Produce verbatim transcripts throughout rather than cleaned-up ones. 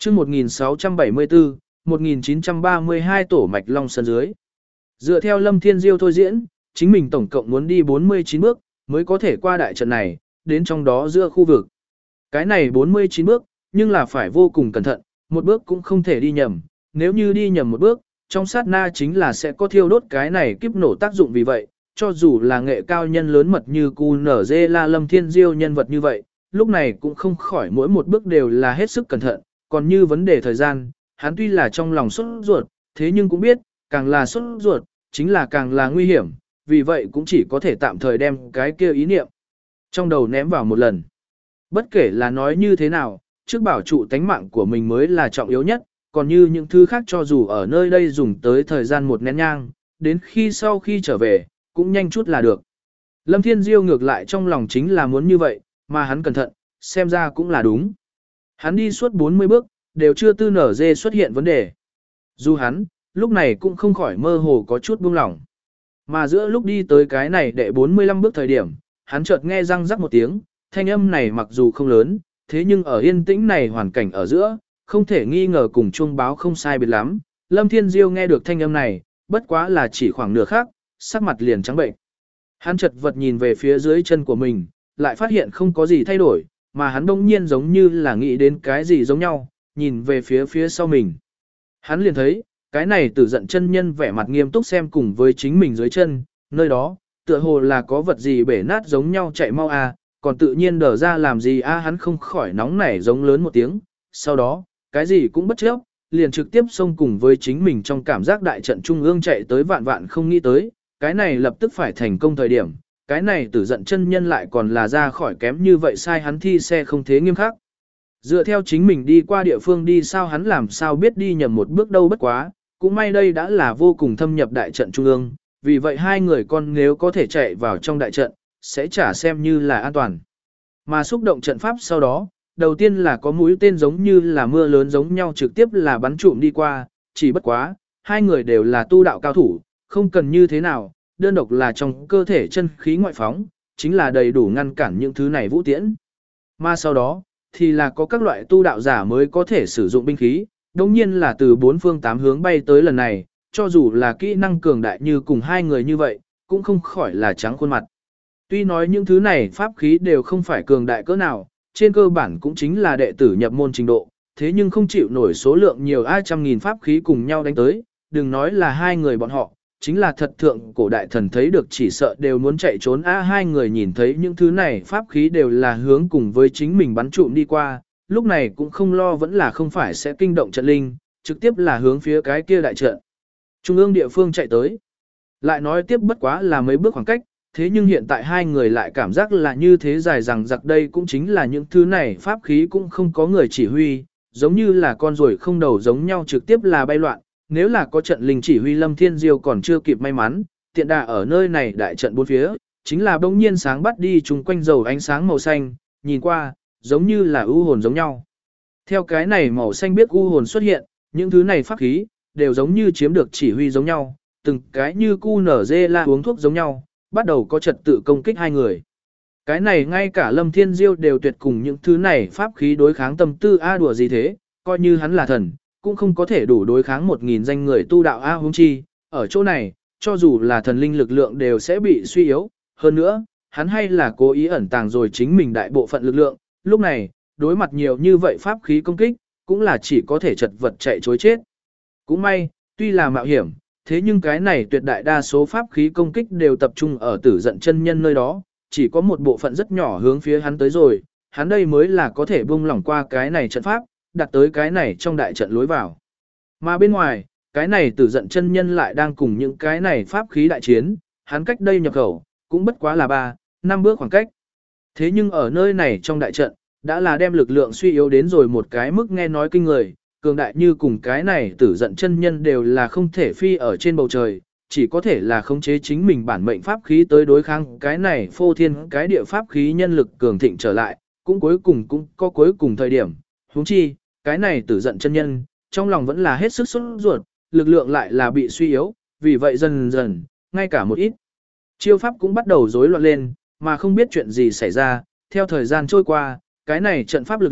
chương một nghìn sáu trăm bảy mươi tư, một nghìn chín trăm ba mươi hai tổ mạch long sơn dưới. Dựa theo Lâm Thiên Diêu thôi diễn, chính mình tổng cộng muốn đi bốn mươi chín bước, mới có thể qua đại trận này, đến trong đó giữa khu vực. Cái này bốn mươi chín bước, nhưng là phải vô cùng cẩn thận, một bước cũng không thể đi nhầm, nếu như đi nhầm một bước, trong sát na chính là sẽ có thiêu đốt cái này kiếp nổ tác dụng vì vậy, cho dù là nghệ cao nhân lớn mật như cu nở dê la Lâm Thiên Diêu nhân vật như vậy, lúc này cũng không khỏi mỗi một bước đều là hết sức cẩn thận, còn như vấn đề thời gian, hắn tuy là trong lòng sốt ruột, thế nhưng cũng biết, càng là sốt ruột, chính là càng là nguy hiểm, vì vậy cũng chỉ có thể tạm thời đem cái kia ý niệm trong đầu ném vào một lần. Bất kể là nói như thế nào, trước bảo trụ tánh mạng của mình mới là trọng yếu nhất, còn như những thứ khác cho dù ở nơi đây dùng tới thời gian một nén nhang, đến khi sau khi trở về, cũng nhanh chút là được. Lâm Thiên Diêu ngược lại trong lòng chính là muốn như vậy, mà hắn cẩn thận, xem ra cũng là đúng. Hắn đi suốt bốn mươi bước, đều chưa tư nở dê xuất hiện vấn đề. Dù hắn, lúc này cũng không khỏi mơ hồ có chút buông lỏng. Mà giữa lúc đi tới cái này đệ bốn mươi lăm bước thời điểm, hắn chợt nghe răng rắc một tiếng, thanh âm này mặc dù không lớn, thế nhưng ở yên tĩnh này hoàn cảnh ở giữa, không thể nghi ngờ cùng chuông báo không sai biệt lắm. Lâm Thiên Diêu nghe được thanh âm này, bất quá là chỉ khoảng nửa khắc, sắc mặt liền trắng bệnh. Hắn chợt vật nhìn về phía dưới chân của mình, lại phát hiện không có gì thay đổi, mà hắn bỗng nhiên giống như là nghĩ đến cái gì giống nhau, nhìn về phía phía sau mình. Hắn liền thấy, cái này tử giận chân nhân vẻ mặt nghiêm túc xem cùng với chính mình dưới chân, nơi đó, tựa hồ là có vật gì bể nát giống nhau chạy mau à, còn tự nhiên đờ ra làm gì a à, hắn không khỏi nóng nảy giống lớn một tiếng, sau đó, cái gì cũng bất chấp, liền trực tiếp xông cùng với chính mình trong cảm giác đại trận trung ương chạy tới vạn vạn không nghĩ tới, cái này lập tức phải thành công thời điểm, cái này tử giận chân nhân lại còn là ra khỏi kém như vậy sai hắn thi xe không thế nghiêm khắc. Dựa theo chính mình đi qua địa phương đi sao hắn làm sao biết đi nhầm một bước đâu bất quá, cũng may đây đã là vô cùng thâm nhập đại trận trung ương, vì vậy hai người con nếu có thể chạy vào trong đại trận, sẽ trả xem như là an toàn. Mà xúc động trận pháp sau đó, đầu tiên là có mũi tên giống như là mưa lớn giống nhau trực tiếp là bắn trụm đi qua, chỉ bất quá, hai người đều là tu đạo cao thủ, không cần như thế nào, đơn độc là trong cơ thể chân khí ngoại phóng, chính là đầy đủ ngăn cản những thứ này vũ tiễn. Mà sau đó, thì là có các loại tu đạo giả mới có thể sử dụng binh khí, đồng nhiên là từ bốn phương tám hướng bay tới lần này, cho dù là kỹ năng cường đại như cùng hai người như vậy, cũng không khỏi là trắng khuôn mặt. Tuy nói những thứ này pháp khí đều không phải cường đại cỡ nào, trên cơ bản cũng chính là đệ tử nhập môn trình độ, thế nhưng không chịu nổi số lượng nhiều ai trăm nghìn pháp khí cùng nhau đánh tới, đừng nói là hai người bọn họ, chính là thật thượng cổ đại thần thấy được chỉ sợ đều muốn chạy trốn a hai người nhìn thấy những thứ này pháp khí đều là hướng cùng với chính mình bắn trụm đi qua, lúc này cũng không lo vẫn là không phải sẽ kinh động trận linh, trực tiếp là hướng phía cái kia đại trận. Trung ương địa phương chạy tới. Lại nói tiếp bất quá là mấy bước khoảng cách, thế nhưng hiện tại hai người lại cảm giác là như thế dài rằng giặc đây cũng chính là những thứ này pháp khí cũng không có người chỉ huy, giống như là con ruồi không đầu giống nhau trực tiếp là bay loạn, nếu là có trận linh chỉ huy Lâm Thiên Diêu còn chưa kịp may mắn, tiện đà ở nơi này đại trận bốn phía, chính là bỗng nhiên sáng bắt đi chung quanh dầu ánh sáng màu xanh, nhìn qua, giống như là u hồn giống nhau. Theo cái này màu xanh biết u hồn xuất hiện, những thứ này pháp khí, đều giống như chiếm được chỉ huy giống nhau, từng cái như cu nở dê la uống thuốc giống nhau, bắt đầu có trật tự công kích hai người. Cái này ngay cả Lâm Thiên Diêu đều tuyệt cùng những thứ này pháp khí đối kháng tâm tư a đùa gì thế, coi như hắn là thần, cũng không có thể đủ đối kháng một nghìn danh người tu đạo a huống chi, ở chỗ này, cho dù là thần linh lực lượng đều sẽ bị suy yếu, hơn nữa, hắn hay là cố ý ẩn tàng rồi chính mình đại bộ phận lực lượng, lúc này, đối mặt nhiều như vậy pháp khí công kích, cũng là chỉ có thể chật vật chạy chối chết. Cũng may, tuy là mạo hiểm, thế nhưng cái này tuyệt đại đa số pháp khí công kích đều tập trung ở tử giận chân nhân nơi đó, chỉ có một bộ phận rất nhỏ hướng phía hắn tới rồi, hắn đây mới là có thể buông lỏng qua cái này trận pháp, đặt tới cái này trong đại trận lối vào. Mà bên ngoài, cái này tử giận chân nhân lại đang cùng những cái này pháp khí đại chiến, hắn cách đây nhập khẩu, cũng bất quá là ba, năm bước khoảng cách. Thế nhưng ở nơi này trong đại trận, đã là đem lực lượng suy yếu đến rồi một cái mức nghe nói kinh người, cường đại như cùng cái này tử giận chân nhân đều là không thể phi ở trên bầu trời, chỉ có thể là khống chế chính mình bản mệnh pháp khí tới đối kháng cái này phô thiên cái địa pháp khí nhân lực cường thịnh trở lại, cũng cuối cùng cũng có cuối cùng thời điểm. Huống chi, cái này tử giận chân nhân, trong lòng vẫn là hết sức sốt ruột, lực lượng lại là bị suy yếu, vì vậy dần dần, ngay cả một ít chiêu pháp cũng bắt đầu rối loạn lên, mà không biết chuyện gì xảy ra, theo thời gian trôi qua, cái này trận pháp lực lượng,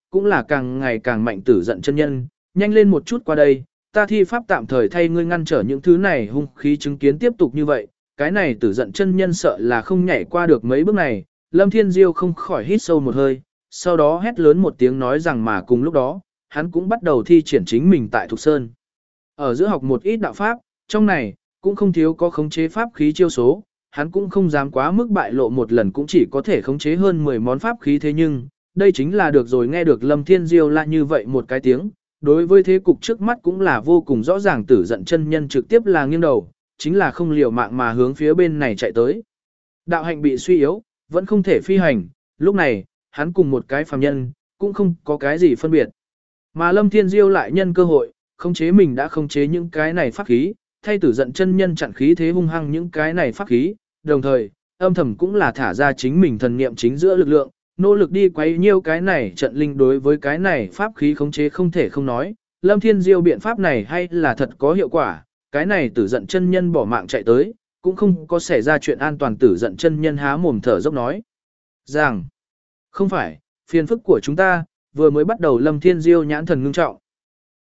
cũng là càng ngày càng mạnh tử giận chân nhân, nhanh lên một chút qua đây, ta thi pháp tạm thời thay ngươi ngăn trở những thứ này hung khí chứng kiến tiếp tục như vậy, cái này tử giận chân nhân sợ là không nhảy qua được mấy bước này, Lâm Thiên Diêu không khỏi hít sâu một hơi, sau đó hét lớn một tiếng nói rằng mà cùng lúc đó, hắn cũng bắt đầu thi triển chính mình tại Thục Sơn. Ở giữa học một ít đạo pháp, trong này, cũng không thiếu có khống chế pháp khí chiêu số, hắn cũng không dám quá mức bại lộ một lần cũng chỉ có thể khống chế hơn mười món pháp khí thế nhưng, đây chính là được rồi nghe được Lâm Thiên Diêu la như vậy một cái tiếng, đối với thế cục trước mắt cũng là vô cùng rõ ràng tử giận chân nhân trực tiếp là nghiêng đầu, chính là không liều mạng mà hướng phía bên này chạy tới. Đạo hạnh bị suy yếu, vẫn không thể phi hành, lúc này, hắn cùng một cái phàm nhân, cũng không có cái gì phân biệt. Mà Lâm Thiên Diêu lại nhân cơ hội, khống chế mình đã khống chế những cái này pháp khí, thay tử giận chân nhân chặn khí thế hung hăng những cái này pháp khí, đồng thời, âm thầm cũng là thả ra chính mình thần niệm chính giữa lực lượng, nỗ lực đi quấy nhiêu cái này trận linh đối với cái này pháp khí khống chế không thể không nói, Lâm Thiên Diêu biện pháp này hay là thật có hiệu quả, cái này tử giận chân nhân bỏ mạng chạy tới, cũng không có xảy ra chuyện an toàn tử giận chân nhân há mồm thở dốc nói. Rằng, không phải, phiền phức của chúng ta, vừa mới bắt đầu Lâm Thiên Diêu nhãn thần ngưng trọng.